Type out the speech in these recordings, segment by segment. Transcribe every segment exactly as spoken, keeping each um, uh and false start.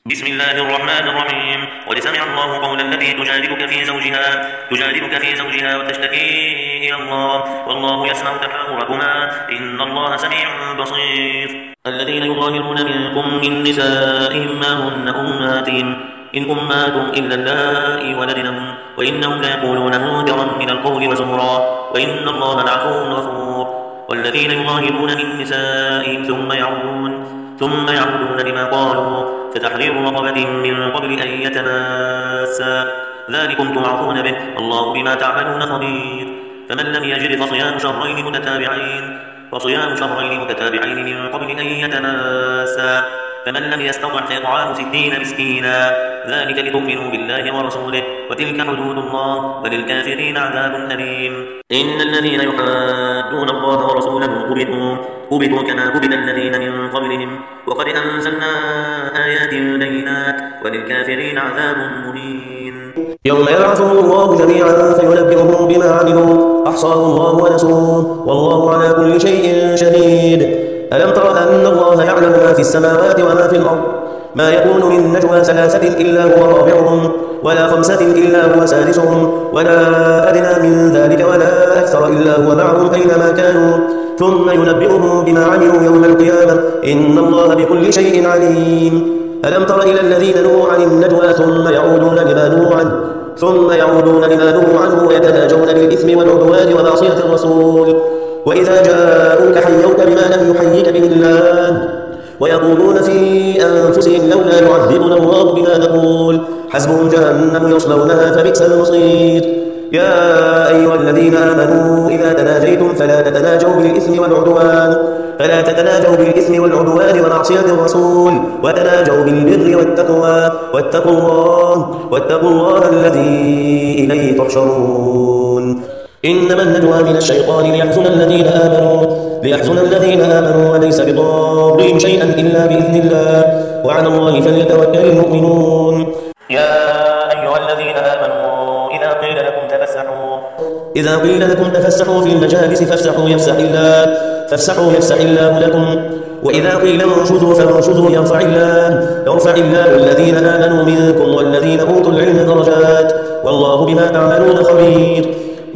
بسم الله الرحمن الرحيم. قد سمع الله قول التي تجادلك في زوجها تجادلك في زوجها وتشتكي إلى الله والله يسمع تحاوركما إن الله سميع بصير. الذين يظاهرون منكم من نسائهم ما هن أمهاتهم إن أمهاتهم إلا اللائي ولدنهم وإنهم ليقولون منكرا من القول وزورا وإن الله لعفو غفور. والذين يظاهرون من نسائهم ثم يعودون ثم يعودون لما قالوا فتحرير رقبة من قبل أن يتماسا ذلكم توعظون به الله بما تعملون خبير. فمن لم يجد فصيام شهرين متتابعين فصيام شهرين متتابعين من قبل أن يتماسا فمن لم يستطع فإطعام ستين مسكينا ذلك لتؤمنوا بالله ورسوله وتلك حدود الله وللكافرين عذاب أليم. إن الذين يحادون الله ورسوله كبتوا كبتوا كما كبت الذين من قبلهم وقد أنزلنا آيات بينات وللكافرين عذاب مهين. يوم يبعثهم الله جميعا فينبئهم بما عملوا أحصاه الله ونسوه والله على كل شيء شهيد. ألم تر أن الله يعلم ما في السماوات وما في الأرض ما يكون من نجوى ثلاثة إلا هو رابعهم ولا خمسة إلا هو سادسهم ولا أدنى من ذلك ولا أكثر إلا هو معهم أينما كانوا ثم ينبئهم بما عملوا يوم القيامة إن الله بكل شيء عليم. ألم تر إلى الذين نهوا عن النجوى ثم يعودون لما نهوا عنه ثم يعودون لما نهوا عنه ويتناجون بالإثم والعدوان ومعصية الرسول وإذا جاءوك حيوك بما لم يحيك به الله ويقولون في أنفسهم لولا يعذبنا الله بما نقول حسبهم جهنم يصلونها فبئس المصير. يا أيها الذين آمنوا إذا تناجيتم فلا تتناجوا بالإثم والعدوان فلا تتناجوا بالإثم والعدوان ومعصية الرسول وتناجوا بالبر والتقوى واتقوا الله واتقوا الله الذي إليه تحشرون. إنما النجوى من الشيطان ليحزن الذين آمنوا ليحزن الذين آمنوا وليس بضارهم شيئا إلا بإذن الله وعلى الله فليتوكل المؤمنون. يا أيها الذين آمنوا إذا قيل لكم تفسحوا إذا قيل لكم تفسحوا في المجالس فافسحوا يفسح الله فافسحوا يفسح الله لكم وإذا قيل انشزوا فانشزوا يرفع الله يرفع الله الذين آمنوا منكم والذين أوتوا العلم درجات والله بما تعملون خبير.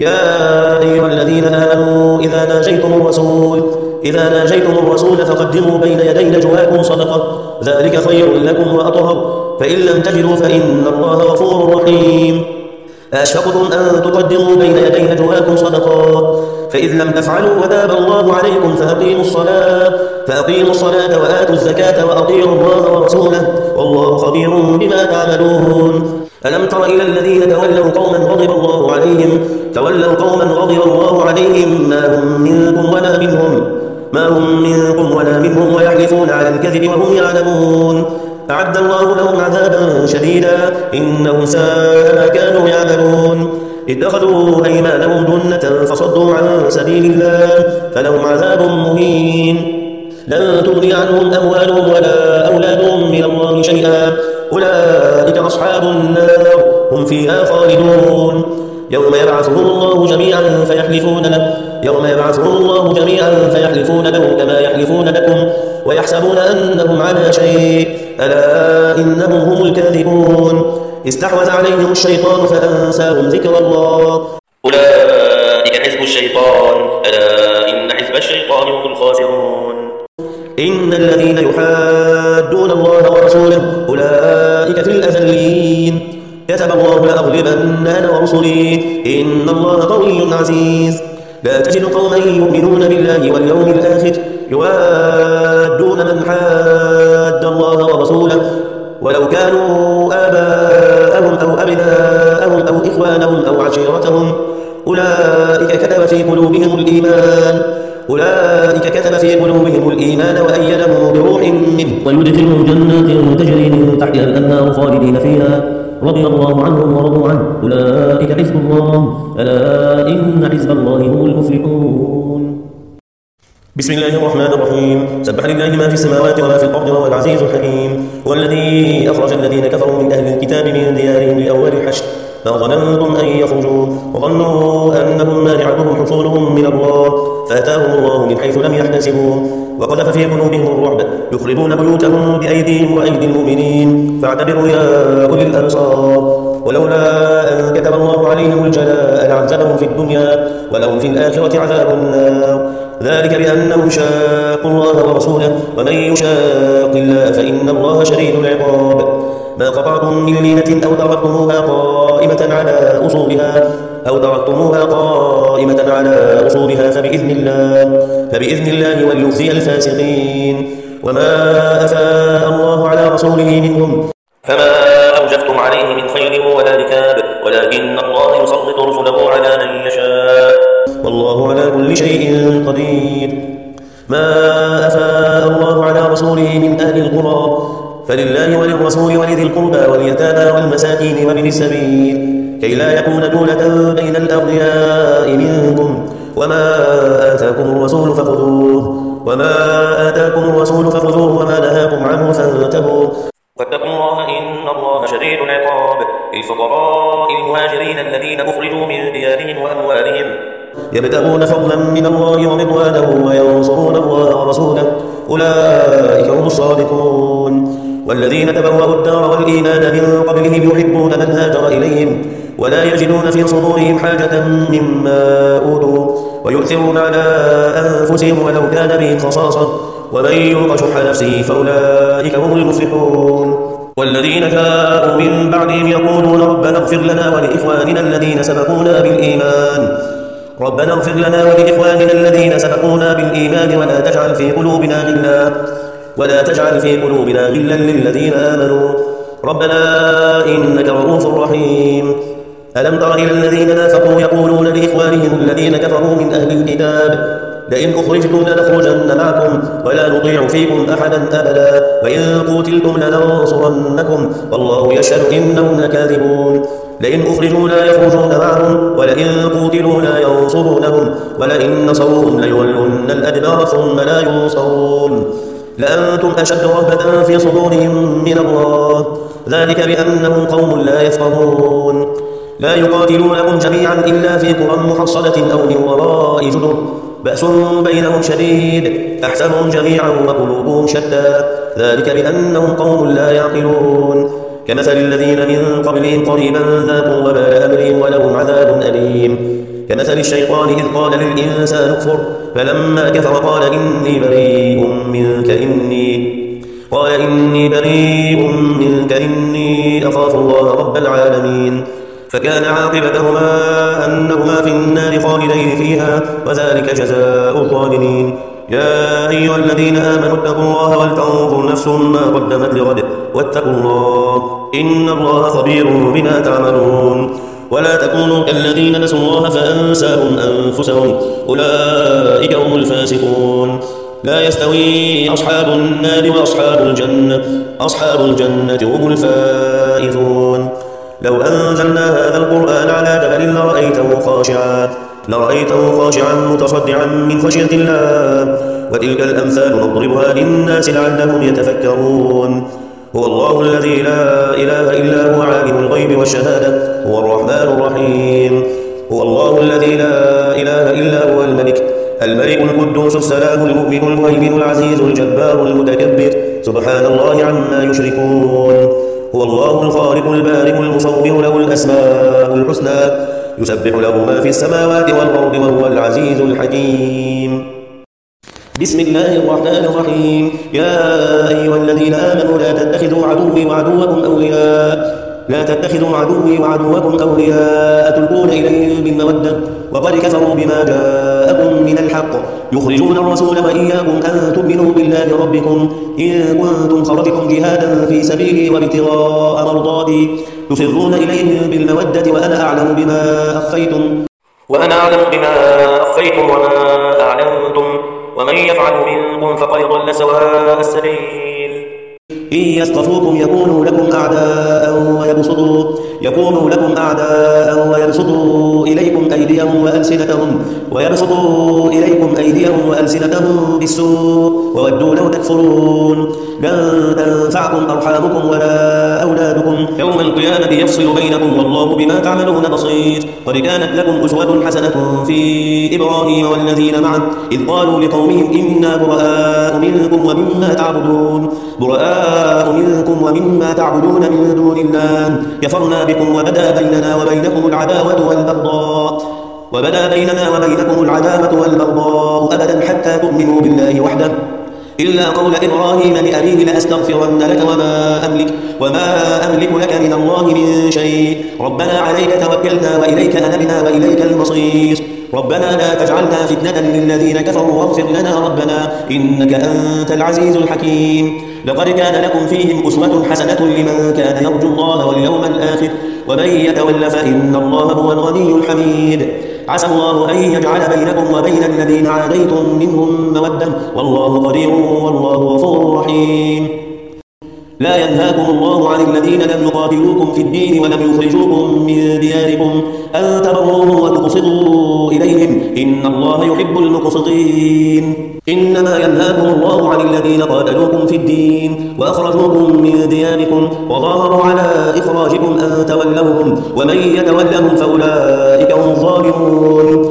يا أيها الذين آمنوا إذا ناجيتم الرسول إذا ناجيتم الرسول فقدموا بين يدي نجواكم صدقة ذلك خير لكم وأطهر فإن لم تجدوا فإن الله غفور رحيم. أشفقتم أن تقدموا بين يدي نجواكم صدقات فإذ لم تفعلوا وتاب الله عليكم فأقيموا الصلاة فأقيموا الصلاة وآتوا الزكاة وأطيعوا الله ورسوله والله خبير بما تعملون. ألم تر إلى الذين تولوا قوما غضب الله عليهم تولوا قوما غضب الله عليهم ما هم منكم ولا منهم ما هم منكم ولا منهم ويحلفون على الكذب وهم يعلمون. أعد الله لهم عذابا شديدا إنهم ساء ما كانوا يعملون. اتخذوا أيمانهم جنة فصدوا عن سبيل الله فلهم عذاب مهين. لن تغني عنهم أموالهم ولا أولادهم من الله شيئا أولئك أصحاب النار هم فيها خالدون. يوم يبعثهم الله جميعا فيحلفون له يوم يبعثهم الله جميعا فيحلفون له كما يحلفون لكم ويحسبون أنهم على شيء ألا إنهم هم الكاذبون. استحوذ عليهم الشيطان فأنساهم ذكر الله أولئك حزب الشيطان ألا إن حزب الشيطان هم الخاسرون. إن الذين يحادون الله ورسوله أولئك في الأذلين كتب الله لأغلبن أنا ورسلي إن الله قوي عزيز. لا تجد قوما يؤمنون بالله واليوم الآخر يوادون من حاد الله ورسوله ولو كانوا آباءهم أو أبناءهم أو إخوانهم أو عشيرتهم أولئك كتب في قلوبهم الإيمان أولئك كتب في قلوبهم الإيمان وأيدهم بروح منه ويدخلهم جنات تجري من تحتها الأنهار خالدين فيها رضي الله عنهم ورضوا عنه أولئك حزب الله ألا إن حزب الله هم المفلحون. بسم الله الرحمن الرحيم. سبح لله ما في السماوات وما في الأرض وهو العزيز الحكيم. والذي أخرج الذين كفروا من أهل الكتاب من ديارهم لأول الحشر ما ظننتم أن يخرجوا وظنوا أنهم مانعتهم حصولهم من الله فأتاهم الله من حيث لم يحتسبوا وقذف في قلوبهم الرعب يخربون بيوتهم بأيديهم وأيدي المؤمنين فاعتبروا يا أولي الأبصار. ولولا أن كتب الله عليهم الجلاء لعذبهم في الدنيا ولهم في الآخرة عذاب النار، ذلك بأنهم شاقوا الله ورسوله، ومن يشاق الله فإن الله شديد العقاب. ما قطعتم من لينة أو تركتموها قائمة على أصولها أو تركتموها قائمة على أصولها فبإذن الله فبإذن الله وليخزي الفاسقين. وما أفاء الله على رسوله منهم فما أوجفتم عليه من خيل ولا ركاب، ولكن الله يسلط رسله على من يشاء، والله على كل شيء قدير. ما أفاء الله على رسوله من أهل القرى فلله وللرسول ولذي القربى واليتامى والمساكين وابن السبيل كي لا يكون دولة بين الأغنياء منكم. وما آتاكم الرسول فخذوه وما آتاكم الرسول فخذوه وما نهاكم عنه فانتهوا واتقوا الله إن الله شديد العقاب. للفقراء المهاجرين الذين أخرجوا من ديارهم وأموالهم يبتغون فضلا من الله ورضوانه وينصرون الله ورسوله أولئك هم الصادقون. والذين تبوأوا الدار والإيمان من قبلهم يحبون من هاجر إليهم ولا يجدون في صدورهم حاجة مما أوتوا ويؤثرون على أنفسهم ولو كان بهم خصاصة ومن يوق شح نفسه فأولئك هم المفلحون. والذين جاءوا من بعدهم يقولون ربنا اغفر لنا ولإخواننا الذين سبقونا بالإيمان ربنا اغفر لنا ولإخواننا الذين سبقونا بالإيمان ولا تجعل في قلوبنا غلا ولا تجعل في قلوبنا غلا للذين آمنوا ربنا إنك رؤوف رحيم. ألم تر إلى الذين نافقوا يقولون لإخوانهم الذين كفروا من أهل الكتاب لئن أخرجتم لنخرجن معكم ولا نطيع فيكم أحدا أبدا وإن قوتلتم لننصرنكم والله يشهد إنهم لكاذبون. لئن أخرجوا لا يخرجون معهم ولئن قوتلوا لا ينصرونهم ولئن نصروهم ليولن الأدبار ثم لا ينصرون لأنتم أشد رهبة في صدورهم من الله ذلك بأنهم قوم لا يفقهون. لا يقاتلونكم جميعا إلا في قرى محصنة أو من وراء جدر بأس بينهم شديد تحسبهم جميعا وقلوبهم شتى ذلك بأنهم قوم لا يعقلون. كمثل الذين من قبلهم قريبا ذاقوا وبال أمرهم ولهم عذاب أليم. كمثل الشيطان إذ قال للإنسان اكفر فلما كفر قال إني بريء منك إني قال إني بريء منك إني أخاف الله رب العالمين. فكان عاقبتهما أنهما في النار خالدين فيها وذلك جزاء الظالمين. يا أيها الذين آمنوا اتقوا الله ولتنظر نفس ما قدمت لغد واتقوا الله إن الله خبير بما تعملون. ولا تكونوا كالذين نسوا الله فأنساهم أنفسهم أولئك هم الفاسقون. لا يستوي أصحاب النار وأصحاب الجنة أصحاب الجنة هم الفائزون. لو أنزلنا هذا القرآن على جبل لرأيته خاشعا لرأيته خاشعا متصدعا من خشية الله وتلك الأمثال نضربها للناس لعلهم يتفكرون. هو الله الذي لا إله إلا هو عالم الغيب والشهادة هو الرحمن الرحيم. هو الله الذي لا إله إلا هو الملك الملك القدوس السلام المؤمن المهيمن العزيز الجبار المتكبر سبحان الله عما يشركون. هو الله الخالق البارئ المصور له الأسماء الحسنى يسبح له ما في السماوات والأرض وهو العزيز الحكيم. بسم الله الرحمن الرحيم. يا أيها الذين آمنوا لا تتخذوا عدوي وعدوكم أولياء لا تتخذوا عدوي وعدوكم أولياء تلقون إليهم بالمودة وقد كفروا بما جاءكم من الحق يخرجون الرسول وإياكم أن تؤمنوا بالله ربكم إن كنتم خرجتم جهادا في سبيلي وابتغاء مرضاتي تسرون إليهم بالمودة وأنا أعلم بما أخفيتم وأنا أعلم بما أخفيتم وما أعلنتم ومن يفعل منكم فقد ضل سواء السبيل. إن يثقفوكم يكونوا لكم أعداء ويبسطوا يكونوا لكم أعداء ويبسطوا إليكم أيديهم وألسنتهم ويبسطوا إليكم أيديهم وألسنتهم بالسوء وودوا لو تكفرون. لن تنفعكم أرحامكم ولا أولادكم يوم القيامة القيامة يفصل بينكم والله بما تعملون بصير. قد كانت لكم أسوة حسنة في إبراهيم والذين معه إذ قالوا لقومهم إنا براء منكم ومما تعبدون براء منكم ومما تعبدون من دون الله كفرنا بكم وبدا بيننا وبينكم العداوة والبغضاء وبدا بيننا وبينكم العداوة والبغضاء أبدا حتى تؤمنوا بالله وحده إلا قول إبراهيم لأبيه لأستغفرن لك وما أملك وما أملك لك من الله من شيء ربنا عليك توكلنا وإليك أنبنا وإليك المصير ربنا لا تجعلنا فتنة للذين كفروا واغفر لنا ربنا إنك أنت العزيز الحكيم. لقد كان لكم فيهم أسوة حسنة لمن كان يرجو الله واليوم الآخر ومن يتول فإن الله هو الغني الحميد. عسى الله أن يجعل بينكم وبين الذين عاديتم منهم مودة والله قدير والله غفور رحيم. لا ينهاكم الله عن الذين لم يقاتلوكم في الدين ولم يخرجوكم من دياركم أن تبروهم وتقسطوا إليهم إن الله يحب المقسطين. إنما ينهاكم الله عن الذين قاتلوكم في الدين وأخرجوكم من دياركم وظاهروا على إخراجكم أن تولوهم ومن يتولهم فأولئك هم الظالمون.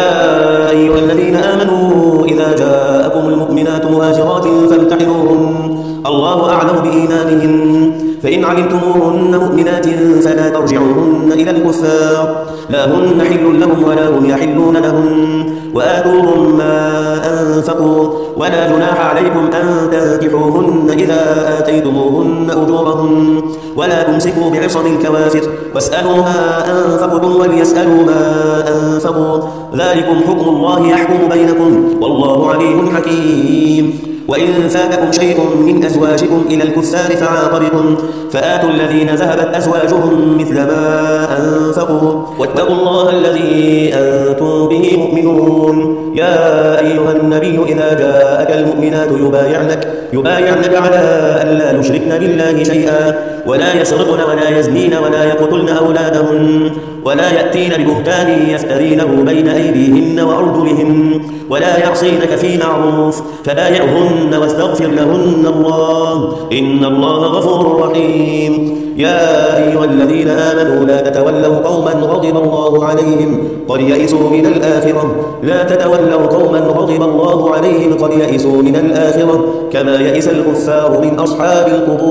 يا أيها الذين آمنوا إذا جاءكم المؤمنات مهاجرات فامتحنوهن الله أعلم بإيمانهن فإن علمتموهن مؤمنات فلا ترجعوهن إلى الكفار لا هن حل لهم ولا هم يحلون لهن وآتوهم ما أنفقوا ولا جناح عليكم أن تنكحوهن إذا آتيتموهن أجورهن ولا تمسكوا بعصم الكوافر واسألوا ما أنفقتم وليسألوا ما أنفقوا ذلكم حكم الله يحكم بينكم والله عليم حكيم. وإن فاتكم شيء من أزواجكم إلى الكفار فعاقبتم فآتوا الذين ذهبت أزواجهم مثل ما أنفقوا واتقوا الله الذي أنتم به مؤمنون. يا أيها النبي إذا جاءك المؤمنات يبايعنك يبايعنك على أن لا يشركن بالله شيئا ولا يسرقن ولا يزنين ولا يقتلن أولادهن ولا يأتين ببهتان يفترينه بين أيديهن وأرجلهن ولا يعصينك في معروف فبايعهن واستغفر لهن الله إن الله غفور رحيم. يا أيها الذين آمنوا لا تتولوا قوما غضب الله عليهم قد يئسوا من الآخرة لا تتولوا قوما غضب الله عليهم قد يئسوا من الآخرة كما يئس الكفار من أصحاب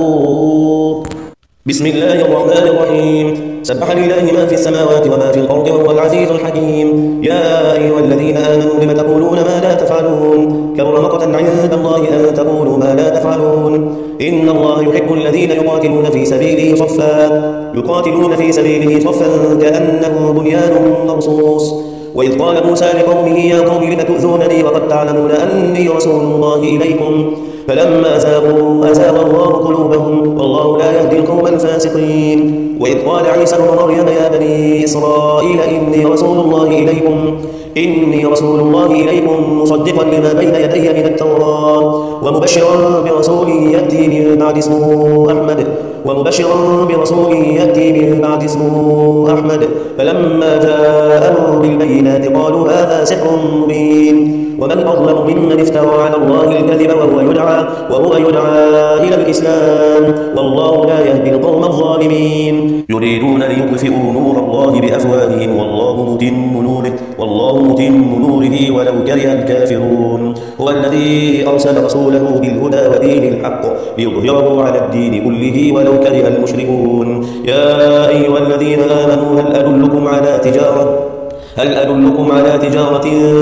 القبور. بسم الله الرحمن الرحيم. سبح لله ما في السماوات وما في الأرض وهو العزيز الحكيم. يا أيها الذين آمنوا لم تقولون ما لا تفعلون كبر مقتا عند الله أن تقولوا ما لا تفعلون إن الله يحب الذين يقاتلون في سبيله صفا يقاتلون في سبيله صفا كأنه بنيان مرصوص. وإذ قال موسى لقومه يا قوم لم تؤذونني وقد تعلمون أني رسول الله إليكم فلما زاغوا أزاغ الله قلوبهم والله لا يهدي القوم الفاسقين. وإذ قال عيسى ابن مريم يا بني إسرائيل إني رسول الله إليكم إني رسول الله إليكم مصدقا لما بين يدي من التوراة ومبشرا برسول يأتي من بعد اسمه أحمد ومبشرا برسول يأتي من بعد اسمه أحمد فلما جاءهم بالبينات قالوا هذا سحر مبين ومن أظلم ممن افترى على الله الكذب وهو يدعى وهو يدعى إلى الإسلام والله لا يهدي القوم الظالمين. يريدون ليطفئوا نور الله بأفواههم والله متم نوره والله متم نوره ولو كره الكافرون. هو الذي أرسل رسوله بالهدى ودين الحق ليظهره على الدين كله ولو كره المشركون. يا أيها الذين آمنوا هل أدلكم على تجارة هل أدلكم على تجارة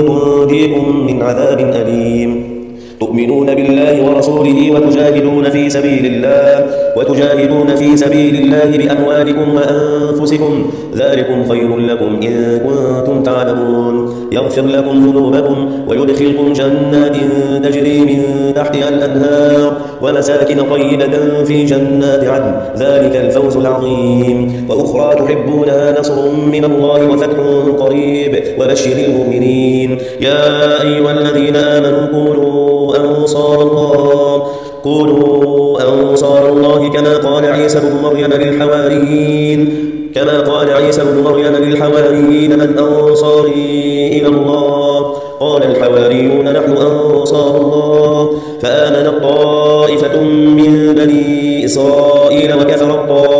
تنجيكم من عذاب أليم تؤمنون بالله ورسوله وتجاهدون في سبيل الله وتجاهدون في سبيل الله بأموالكم وأنفسكم ذلكم خير لكم إن كنتم تعلمون. يغفر لكم ذنوبكم ويدخلكم جنات تجري من تحتها الأنهار ومساكن طيبة في جنات عدن ذلك الفوز العظيم. وأخرى تحبونها نصر من الله وفتح قريب وبشر المؤمنين. يا أيها الذين آمنوا قولوا أنصار الله قولوا أنصار الله كما قال عيسى بن مريم للحواريين كما قال عيسى بن مريم للحواريين من أنصاري إلى الله قال الحواريون نحن أنصار الله فآمنت طائفة من بني إسرائيل وكفرت طائفة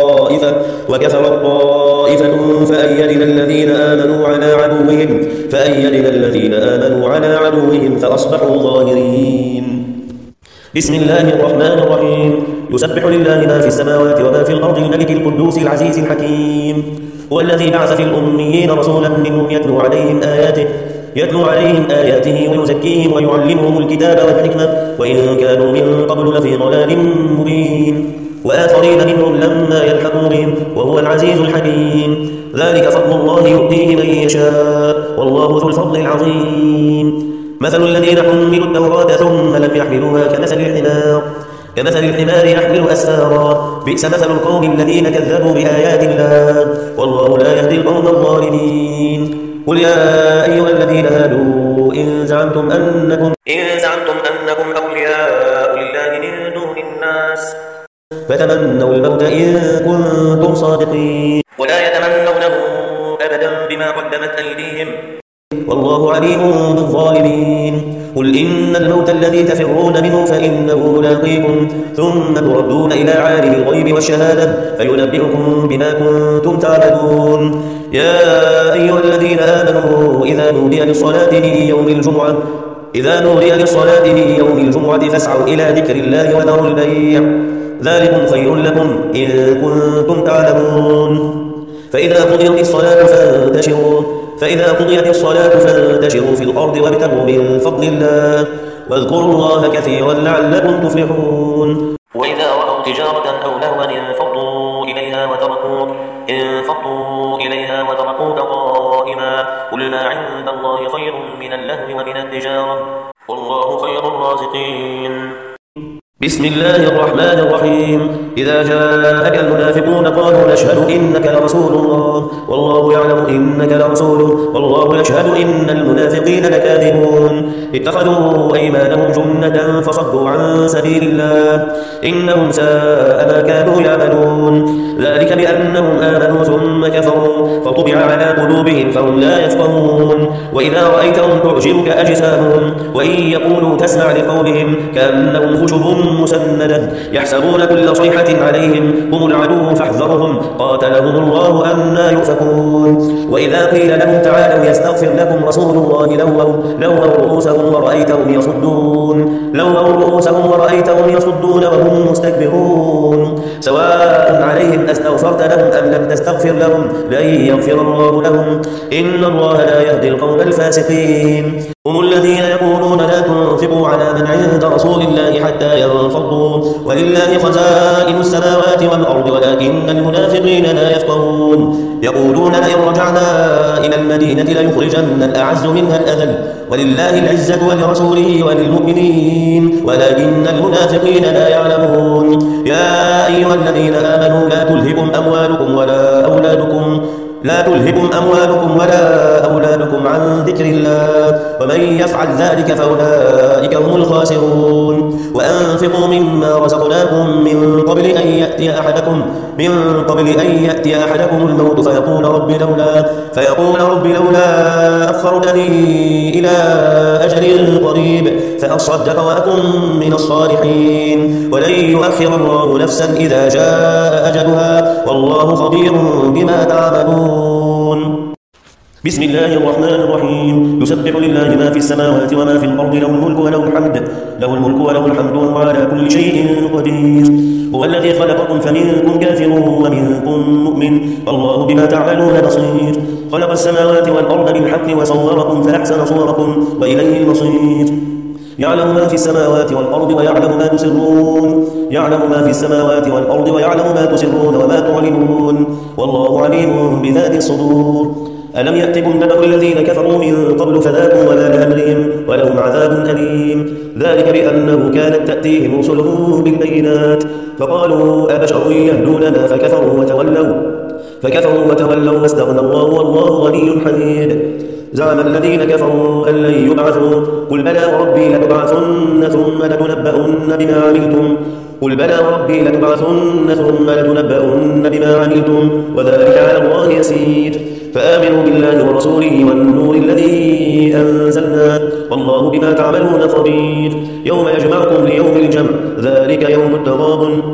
طائفة وكفرت طائفة فأيدنا الذين آمنوا على عدوهم فأيدنا الذين آمنوا على عدوهم فأصبحوا ظاهرين. بسم الله الرحمن الرحيم. يسبح لله ما في السماوات وما في الأرض الملك القدوس العزيز الحكيم. هو الذي بعث في الأميين رسولا منهم يتلو عليهم آياته يتلو عليهم آياته ويزكيهم ويعلمهم الكتاب والحكمة وإن كانوا من قبل لفي ضلال مبين وآخرين منهم لما يلحقوا بهم وهو العزيز الحكيم. ذلك فضل الله يؤتيه من يشاء والله ذو الفضل العظيم. مثل الذين حملوا التوراة ثم لم يحملوها كمثل الحمار كمثل الحمار يحمل أسفارا بئس مثل القوم الذين كذبوا بآيات الله والله لا يهدي القوم الظالمين. قل يا أيها الذين هادوا إن زعمتم أنكم إن زعمتم أنكم أولياء لله من دون الناس فتمنوا الموت إن كنتم صادقين ولا يتمنونه أبدا بما قدمت أيديهم والله عليم بالظالمين. قل إن الموت الذي تفرون منه فإنه ملاقيكم ثم تردون إلى عالم الغيب والشهادة فينبئكم بما كنتم تعملون. يا أيها الذين آمنوا إذا نودي للصلاة ليوم الجمعة إذا نودي للصلاة ليوم الجمعة فاسعوا إلى ذكر الله وذروا البيع ذلكم خير لكم إن كنتم تعلمون. فإذا قضيت الصلاة فانتشروا فإذا قضيت الصلاة فانتشروا في الأرض وابتغوا من فضل الله واذكروا الله كثيرا لعلكم تفلحون. وإذا رأوا تجارة أو لهوا انفضوا إليها وتركوك انفضوا إليها وتركوك قائما قل ما عند الله خير من اللهو ومن التجارة والله خير الرازقين. بسم الله الرحمن الرحيم. إذا جاءك المنافقون قالوا نشهد إنك لرسول الله والله يعلم إنك لرسوله والله يشهد إن المنافقين لكاذبون. اتخذوا أيمانهم جنة فصدوا عن سبيل الله إنهم ساء ما كانوا يعملون. ذلك بأنهم آمنوا ثم كفروا فطبع على قلوبهم فهم لا يفقهون. وإذا رأيتهم تعجبك أجسامهم وإن يقولوا تسمع لقولهم كأنهم خشب مسندة يحسبون كل صيحة عليهم هم العدو فاحذرهم قاتلهم الله أنى يؤفكون. وإذا قيل لهم تعالوا يستغفر لكم رسول الله لووا لووا رؤوسهم ورأيتهم يصدون لووا رؤوسهم ورأيتهم يصدون وهم مستكبرون. سواء عليهم أستغفرت لهم أم لم تستغفر لهم لن يغفر الله لهم إن الله لا يهدي القوم الفاسقين. هم الذين يقولون لا تنفقوا على من عند رسول الله حتى ينفضوا ولله خزائن السماوات والأرض ولكن المنافقين لا يفقهون. يقولون لئن رجعنا إلى المدينة ليخرجن الأعز منها الأذل ولله العزة ولرسوله وللمؤمنين ولكن المنافقين لا يعلمون. يا أيها الذين آمنوا لا تلهكم أموالكم ولا أولادكم لا تلهكم أموالكم ولا أولادكم عن ذكر الله ومن يفعل ذلك فأولئك هم الخاسرون. وأنفقوا مما رزقناكم من قبل أن يأتي أحدكم من قبل أن يأتي أحدكم الموت فيقول رب لولا فيقول رب لولا أخرتني إلى أجل قريب فأصدق وأكن من الصالحين ولن يؤخر الله نفسا إذا جاء أجلها والله خبير بما تعملون. بسم الله الرحمن الرحيم. يسبح لله ما في السماوات وما في الأرض له الملك وله الحمد له الملك وله الحمد وهو على كل شيء قدير. هو الذي خلقكم فمنكم كافر ومنكم مؤمن والله بما تعملون بصير. خلق السماوات والأرض بالحق وصوركم فأحسن صوركم وإليه المصير. يعلم ما في السماوات والأرض ويعلم ما تسرون يعلم ما في السماوات والأرض ويعلم ما تسرون وما تعلنون والله عليم بذات الصدور. ألم يأتكم نبأ الذين كفروا من قبل فذاقوا وبال أمرهم ولهم عذاب أليم. ذلك بأنه كانت تأتيهم رسلهم بالبينات فقالوا أبشر يهدوننا فكفروا وتولوا فكفروا وتولوا واستغنى الله والله غني حميد. زعم الذين كفروا أن لن يبعثوا قل بلى وربي لتبعثن ثم لتنبؤن بما عملتم قل بلى وربي لتبعثن ثم لتنبؤن بما عملتم وذلك على الله يسير. فآمنوا بالله ورسوله والنور الذي أنزلنا والله بما تعملون خبير. يوم يجمعكم ليوم الجمع ذلك يوم التغابن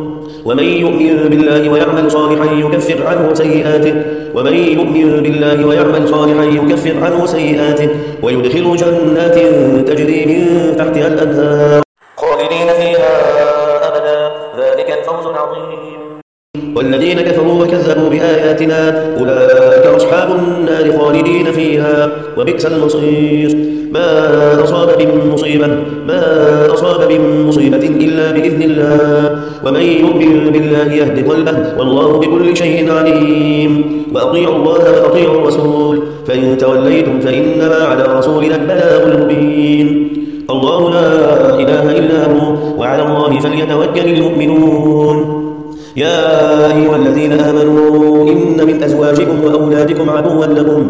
ومن يؤمن بالله ويعمل صالحا يكفر عنه سيئاته ومن يؤمن بالله ويعمل صالحا يكفر عنه سيئاته ويدخل جنات تجري من تحتها الأنهار خالدين فيها أبدا ذلك الفوز العظيم. والذين كفروا وكذبوا بآياتنا أولئك أصحاب النار خالدين فيها وبئس المصير. ما أصاب من مصيبة ما أصاب من مصيبة إلا بإذن الله ومن يؤمن بالله يهد قلبه والله بكل شيء عليم. وأطيعوا الله وأطيعوا الرسول فإن توليتم فإنما على رسولنا البلاغ المبين. الله لا إله إلا هو وعلى الله فليتوكل المؤمنون. يا أيها الذين آمنوا إن من أزواجكم وأولادكم عدوا لكم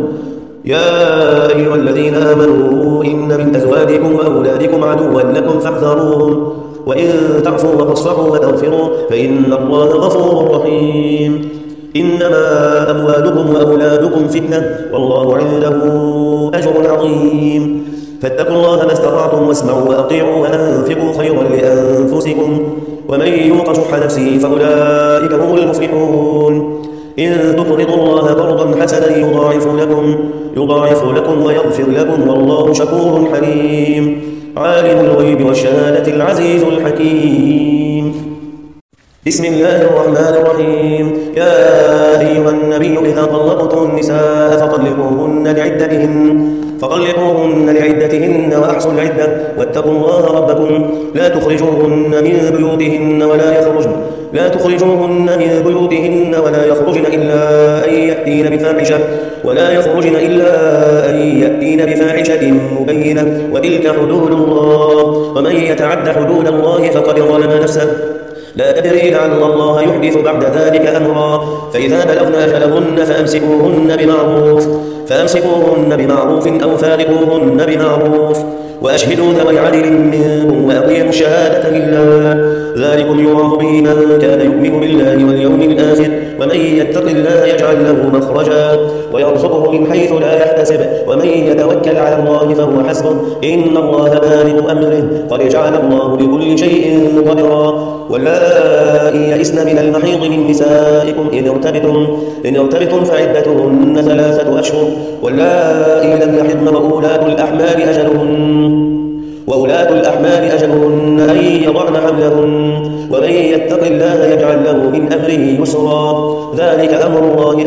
يا أيها الذين آمنوا إن من أزواجكم وأولادكم عدوا لكم فاحذروهم وإن تعفوا وتصفحوا وتغفروا فإن الله غفور رحيم. إنما أموالكم وأولادكم فتنة والله عنده أجر عظيم. فاتقوا الله ما استطعتم واسمعوا وأطيعوا وأنفقوا خيرا لأنفسكم ومن يوق شح نفسه فأولئك هم المفلحون. إن تقرضوا الله قرضا حسنا يضاعف لكم يضاعف لكم ويغفر لكم والله شكور حليم. عالم الغيب والشهادة العزيز الحكيم. بسم الله الرحمن الرحيم. يا أيها النبي إذا طلقتم النساء فطلقوهن لعدتهن فطلقوهن لعدتهن وأحصوا العدة واتقوا الله ربكم لا تخرجوهن من بيوتهن ولا يخرجن لا تخرجوهن من بيوتهن ولا يخرجن إلا أن يأتين بفاحشة ولا يخرجن إلا أن يأتين بفاحشة مبينة وتلك حدود الله ومن يتعد حدود الله فقد ظلم نفسه لا تدري لعل الله يحدث بعد ذلك أمرا. فإذا بلغن أجلهن فأمسكوهن بمعروف فأمسكوهن بمعروف أو فارقوهن بمعروف وأشهدوا ذوي عدل منكم وأقيموا الشهادة لله ذلكم يوعظ به من كان يؤمن بالله واليوم الآخر ومن يتق الله يجعل له مخرجا ويرزقه من حيث لا يحتسب ومن يتوكل على الله فهو حسبه إن الله بالغ أمره قد جعل الله لكل شيء قدرا. واللائي يئسن من المحيض من نسائكم إن ارتبتم إن ارتبتم فعدتهن ثلاثة أشهر واللائي لم يحضن وأولاة الأحمال أجلهن وأولاة الأحمال أجلهن أن يضعن حملهن ومن يتق الله يجعل له من أمره يسرا ذلك أمر الله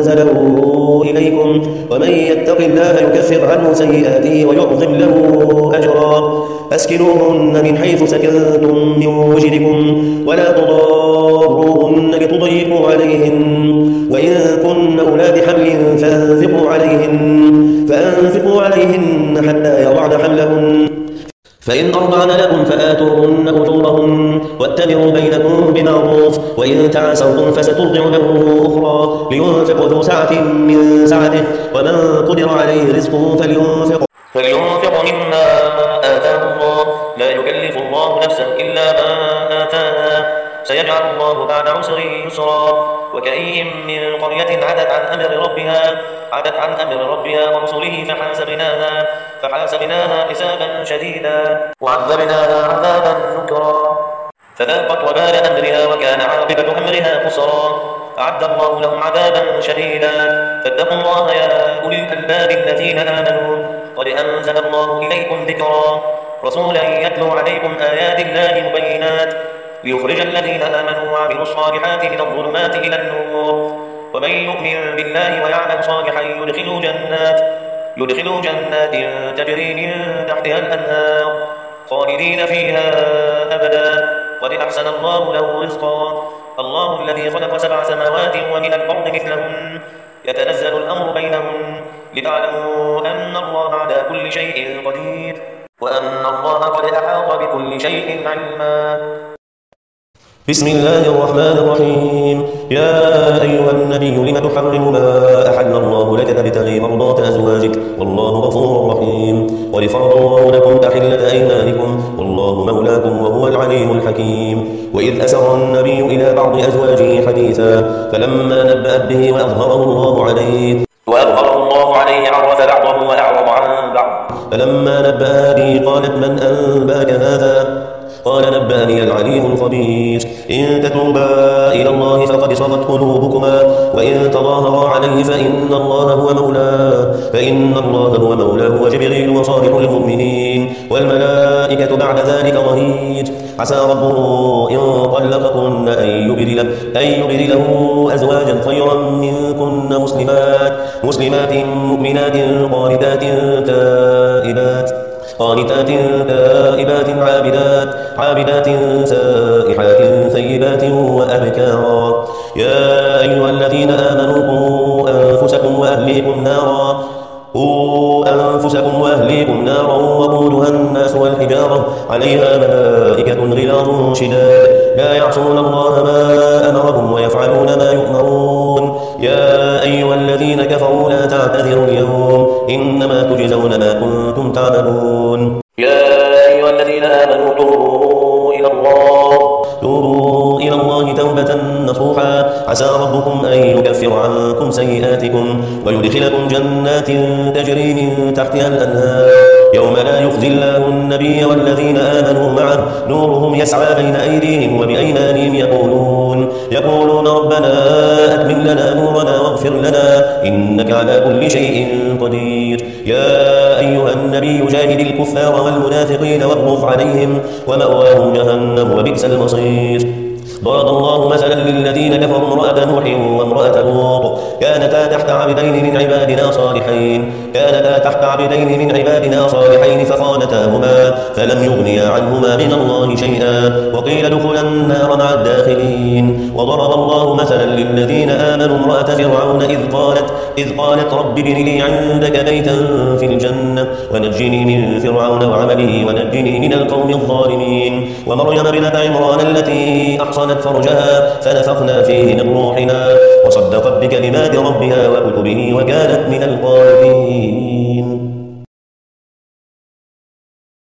أنزله إليكم ومن يتق الله يكفر عنه سيئاته ويعظم له أجرا. أسكنوهن من حيث سكنتم من وجدكم ولا تضاروهن لتضيقوا عليهن وإن كن أولاد حمل فأنفقوا عليهن فأنفقوا عليهن حتى يضعن حملهن فإن أرضعن لكم فآتوهن أجورهن واتبعوا بينكم بمعروف وإن تعاسرتم فسترضع له أخرى لينفق ذو سعة من سعته ومن قدر عليه رزقه فلينفق فلينفق مما آتاه الله لا يكلف الله نفسا إلا ما آتاها سيجعل الله بعد عسر يسرا. وكأين من قرية عدت عن أمر ربها عدت عن أمر ربها ورسله فحاسبناها فحاسبناها حسابا شديدا وعذبناها عذابا نكرا فذاقت وبال أمرها وكان عاقبة أمرها خسرا. أعد الله لهم عذابا شديدا فاتقوا الله يا أولي الألباب الذين آمنوا قد أنزل الله إليكم ذكرا رسولا يتلو عليكم آيات الله مبينات ليخرج الذين آمنوا وعملوا الصالحات من الظلمات إلى النور ومن يؤمن بالله ويعمل صالحا يدخلوا جنات يدخلوا جنات تجري من تحتها الأنهار خالدين فيها أبدا قد أحسن الله له رزقا. الله الذي خلق سبع سماوات ومن الأرض مثلهن يتنزل الأمر بينهن لتعلموا أن الله على كل شيء قدير وأن الله قد أحاط بكل شيء علما. بسم الله الرحمن الرحيم. يا أيها النبي لم تحرم ما أحل الله لك تبتغي مرضات أزواجك والله غفور رحيم. قد فرض الله لكم تحلة أيمانكم والله مولاكم وهو العليم الحكيم. وإذ أسر النبي إلى بعض أزواجه حديثا فلما نبأت به وأظهره الله عليه وأظهره الله عليه عرف بعضه وأعرض عن بعض فلما نبأ به قالت من أنباك هذا قال نبأني العليم الخبير إن تتوبا إلى الله فقد صغت قلوبكما وإن تظاهرا عليه فإن الله هو مولاه فإن الله هو مولاه وجبريل وصالح المؤمنين والملائكة بعد ذلك ظهير عسى ربه إن طلقكن أن يبدله أن يبدله أزواجا خيرا منكن مسلمات مسلمات مؤمنات قانتات تائبات قانتات تائبات عابدات عابدات سائحات ثيبات وأبكارا يا أيها الذين آمنوا قوا أنفسكم وأهليكم نارا قوا أنفسكم وأهليكم نارا وقودها الناس والحجارة عليها ملائكة غلاظ شداد لا يعصون الله ما أمرهم ويفعلون ما يؤمرون يا أيها الذين كفروا لا تعتذروا اليوم إنما تجزون ما كنتم تعملون يا أيها الذين آمنوا توبوا إلى الله توبوا إلى الله توبة نصوحا عسى ربكم أن يكفر عنكم سيئاتكم ويدخلكم جنات تجري من تحتها الأنهار يوم لا يخزي الله النبي والذين آمنوا معه نورهم يسعى بين أيديهم وبأيمانهم يقولون يقولون ربنا أتمم لنا نورنا واغفر لنا إنك على كل شيء قدير يا أيها النبي جاهد الكفار والمنافقين واغلظ عليهم ومأواهم جهنم وبئس المصير ضرب الله مثلا للذين كفروا امرأة نوح وامرأة لوط كانتا تحت عبدين من عبادنا صالحين كانتا تحت عبدين من عبادنا صالحين فخانتاهما فلم يغنيا عنهما من الله شيئا وقيل ادخلا النار مع الداخلين وضرب الله مثلا للذين آمنوا امرأة فرعون إذ قالت إذ قالت رب ابن لي عندك بيتا في الجنة ونجني من فرعون وعمله ونجني من القوم الظالمين ومريم ابنة عمران التي أحصنت فرجها فنفخنا فيه من روحنا وصدقت بكلمات ربها وكتبه وكانت من القانتين